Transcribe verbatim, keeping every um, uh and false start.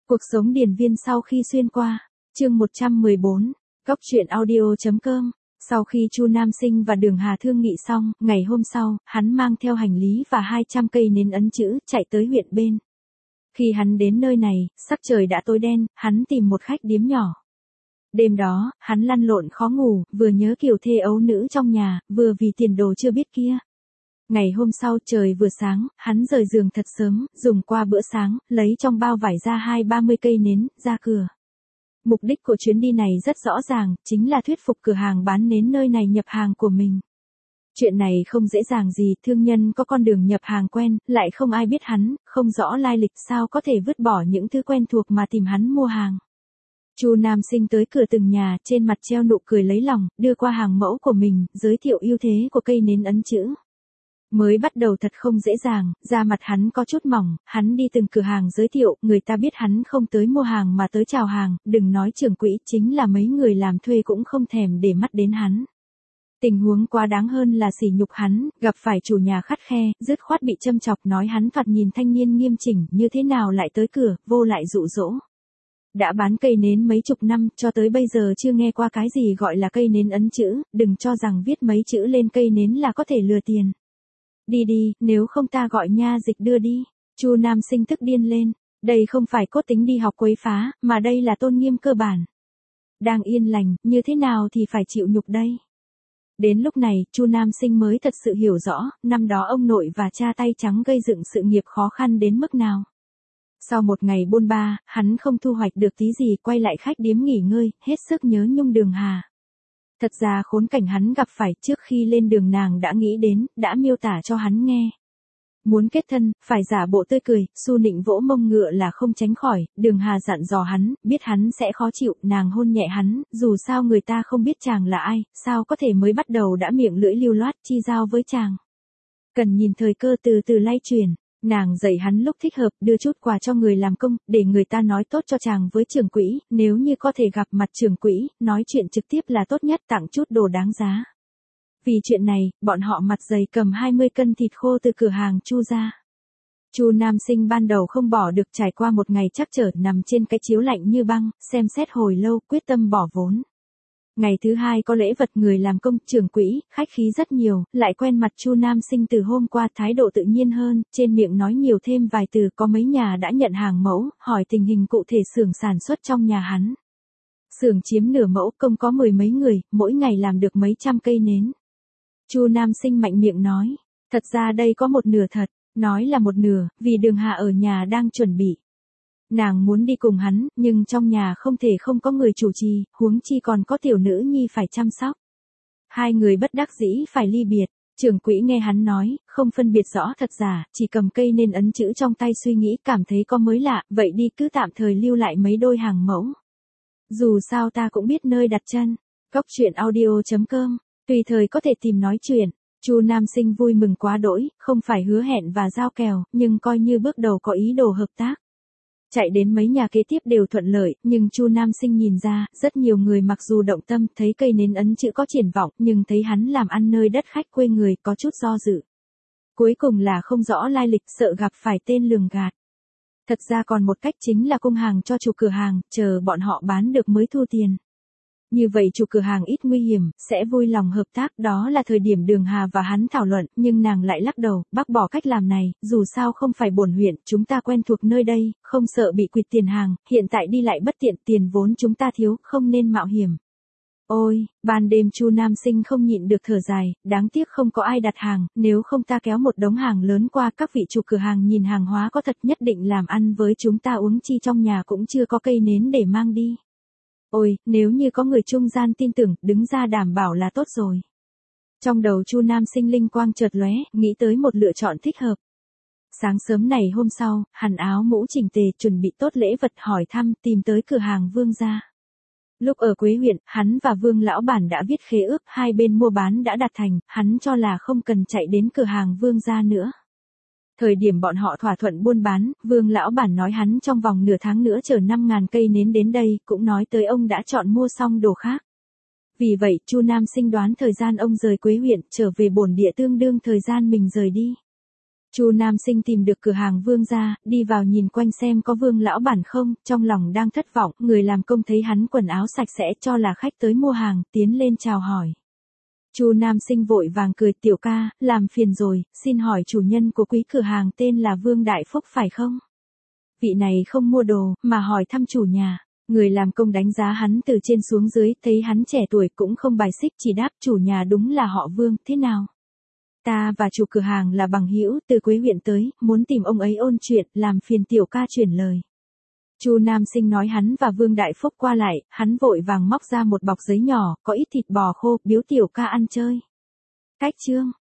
Cuộc sống điền viên sau khi xuyên qua, chương một trăm mười bốn, Cóc truyện audio.com. Sau khi Chu Nam Sinh và Đường Hà thương nghị xong, ngày hôm sau, hắn mang theo hành lý và hai trăm cây nến ấn chữ, chạy tới huyện bên. Khi hắn đến nơi này, sắc trời đã tối đen, hắn tìm một khách điếm nhỏ. Đêm đó, hắn lăn lộn khó ngủ, vừa nhớ kiểu thê ấu nữ trong nhà, vừa vì tiền đồ chưa biết kia. Ngày hôm sau trời vừa sáng, hắn rời giường thật sớm, dùng qua bữa sáng, lấy trong bao vải ra hai ba mươi cây nến, ra cửa. Mục đích của chuyến đi này rất rõ ràng, chính là thuyết phục cửa hàng bán nến nơi này nhập hàng của mình. Chuyện này không dễ dàng gì, thương nhân có con đường nhập hàng quen, lại không ai biết hắn, không rõ lai lịch sao có thể vứt bỏ những thứ quen thuộc mà tìm hắn mua hàng. Chu Nam Sinh tới cửa từng nhà, trên mặt treo nụ cười lấy lòng, đưa qua hàng mẫu của mình, giới thiệu ưu thế của cây nến ấn chữ. Mới bắt đầu thật không dễ dàng, da mặt hắn có chút mỏng, hắn đi từng cửa hàng giới thiệu, người ta biết hắn không tới mua hàng mà tới chào hàng, đừng nói trưởng quỹ, chính là mấy người làm thuê cũng không thèm để mắt đến hắn. Tình huống quá đáng hơn là sỉ nhục hắn, gặp phải chủ nhà khắt khe, dứt khoát bị châm chọc nói hắn thoạt nhìn thanh niên nghiêm chỉnh, như thế nào lại tới cửa, vô lại dụ dỗ. Đã bán cây nến mấy chục năm, cho tới bây giờ chưa nghe qua cái gì gọi là cây nến ấn chữ, đừng cho rằng viết mấy chữ lên cây nến là có thể lừa tiền. Đi đi, nếu không ta gọi nha dịch đưa đi. Chu Nam Sinh tức điên lên, đây không phải cốt tính đi học quấy phá, mà đây là tôn nghiêm cơ bản. Đang yên lành, như thế nào thì phải chịu nhục đây. Đến lúc này, Chu Nam Sinh mới thật sự hiểu rõ, năm đó ông nội và cha tay trắng gây dựng sự nghiệp khó khăn đến mức nào. Sau một ngày bôn ba, hắn không thu hoạch được tí gì, quay lại khách điếm nghỉ ngơi, hết sức nhớ nhung Đường Hà. Thật ra khốn cảnh hắn gặp phải trước khi lên đường nàng đã nghĩ đến, đã miêu tả cho hắn nghe. Muốn kết thân, phải giả bộ tươi cười, su nịnh vỗ mông ngựa là không tránh khỏi, Đường Hà dặn dò hắn, biết hắn sẽ khó chịu, nàng hôn nhẹ hắn, dù sao người ta không biết chàng là ai, sao có thể mới bắt đầu đã miệng lưỡi lưu loát chi giao với chàng. Cần nhìn thời cơ từ từ lay chuyển. Nàng dạy hắn lúc thích hợp, đưa chút quà cho người làm công, để người ta nói tốt cho chàng với trưởng quỹ, nếu như có thể gặp mặt trưởng quỹ, nói chuyện trực tiếp là tốt nhất, tặng chút đồ đáng giá. Vì chuyện này, bọn họ mặt dày cầm hai mươi cân thịt khô từ cửa hàng Chu ra. Chu Nam Sinh ban đầu không bỏ được, trải qua một ngày trắc trở nằm trên cái chiếu lạnh như băng, xem xét hồi lâu, quyết tâm bỏ vốn. Ngày thứ hai có lễ vật người làm công, trưởng quỹ, khách khí rất nhiều, lại quen mặt Chu Nam Sinh từ hôm qua, thái độ tự nhiên hơn, trên miệng nói nhiều thêm vài từ, có mấy nhà đã nhận hàng mẫu, hỏi tình hình cụ thể xưởng sản xuất trong nhà hắn. Xưởng chiếm nửa mẫu, công có mười mấy người, mỗi ngày làm được mấy trăm cây nến. Chu Nam Sinh mạnh miệng nói, thật ra đây có một nửa thật, nói là một nửa, vì Đường Hà ở nhà đang chuẩn bị. Nàng muốn đi cùng hắn, nhưng trong nhà không thể không có người chủ trì, huống chi còn có tiểu nữ nhi phải chăm sóc. Hai người bất đắc dĩ phải ly biệt, trưởng quỹ nghe hắn nói, không phân biệt rõ thật giả, chỉ cầm cây nến ấn chữ trong tay suy nghĩ, cảm thấy có mới lạ, vậy đi cứ tạm thời lưu lại mấy đôi hàng mẫu. Dù sao ta cũng biết nơi đặt chân. Cóc truyện audio.com, tùy thời có thể tìm nói chuyện. Chu Nam Sinh vui mừng quá đỗi, không phải hứa hẹn và giao kèo, nhưng coi như bước đầu có ý đồ hợp tác. Chạy đến mấy nhà kế tiếp đều thuận lợi, nhưng Chu Nam Sinh nhìn ra, rất nhiều người mặc dù động tâm, thấy cây nến ấn chữ có triển vọng, nhưng thấy hắn làm ăn nơi đất khách quê người, có chút do dự. Cuối cùng là không rõ lai lịch, sợ gặp phải tên lường gạt. Thật ra còn một cách chính là cung hàng cho chủ cửa hàng, chờ bọn họ bán được mới thu tiền. Như vậy chủ cửa hàng ít nguy hiểm, sẽ vui lòng hợp tác, đó là thời điểm Đường Hà và hắn thảo luận, nhưng nàng lại lắc đầu, bác bỏ cách làm này, dù sao không phải bổn huyện, chúng ta quen thuộc nơi đây, không sợ bị quỵt tiền hàng, hiện tại đi lại bất tiện, tiền vốn chúng ta thiếu, không nên mạo hiểm. Ôi, ban đêm Chu Nam Sinh không nhịn được thở dài, đáng tiếc không có ai đặt hàng, nếu không ta kéo một đống hàng lớn qua, các vị chủ cửa hàng nhìn hàng hóa có thật nhất định làm ăn với chúng ta, uống chi trong nhà cũng chưa có cây nến để mang đi. Ôi, nếu như có người trung gian tin tưởng, đứng ra đảm bảo là tốt rồi. Trong đầu Chu Nam Sinh linh quang chợt lóe, nghĩ tới một lựa chọn thích hợp. Sáng sớm này hôm sau, hắn áo mũ chỉnh tề, chuẩn bị tốt lễ vật, hỏi thăm, tìm tới cửa hàng Vương gia. Lúc ở Quế huyện, hắn và Vương lão bản đã viết khế ước, hai bên mua bán đã đạt thành, hắn cho là không cần chạy đến cửa hàng Vương gia nữa. Thời điểm bọn họ thỏa thuận buôn bán, Vương lão bản nói hắn trong vòng nửa tháng nữa chở năm ngàn cây nến đến đây, cũng nói tới ông đã chọn mua xong đồ khác. Vì vậy, Chu Nam Sinh đoán thời gian ông rời Quế huyện, trở về bổn địa tương đương thời gian mình rời đi. Chu Nam Sinh tìm được cửa hàng Vương gia, đi vào nhìn quanh xem có Vương lão bản không, trong lòng đang thất vọng, người làm công thấy hắn quần áo sạch sẽ cho là khách tới mua hàng, tiến lên chào hỏi. Chu Nam Sinh vội vàng cười, tiểu ca, làm phiền rồi, xin hỏi chủ nhân của quý cửa hàng tên là Vương Đại Phúc phải không? Vị này không mua đồ, mà hỏi thăm chủ nhà. Người làm công đánh giá hắn từ trên xuống dưới, thấy hắn trẻ tuổi cũng không bài xích, chỉ đáp chủ nhà đúng là họ Vương, thế nào? Ta và chủ cửa hàng là bằng hữu, từ Quế huyện tới, muốn tìm ông ấy ôn chuyện, làm phiền tiểu ca chuyển lời. Chu Nam Sinh nói hắn và Vương Đại Phúc qua lại, hắn vội vàng móc ra một bọc giấy nhỏ, có ít thịt bò khô, biếu tiểu ca ăn chơi. Cách chương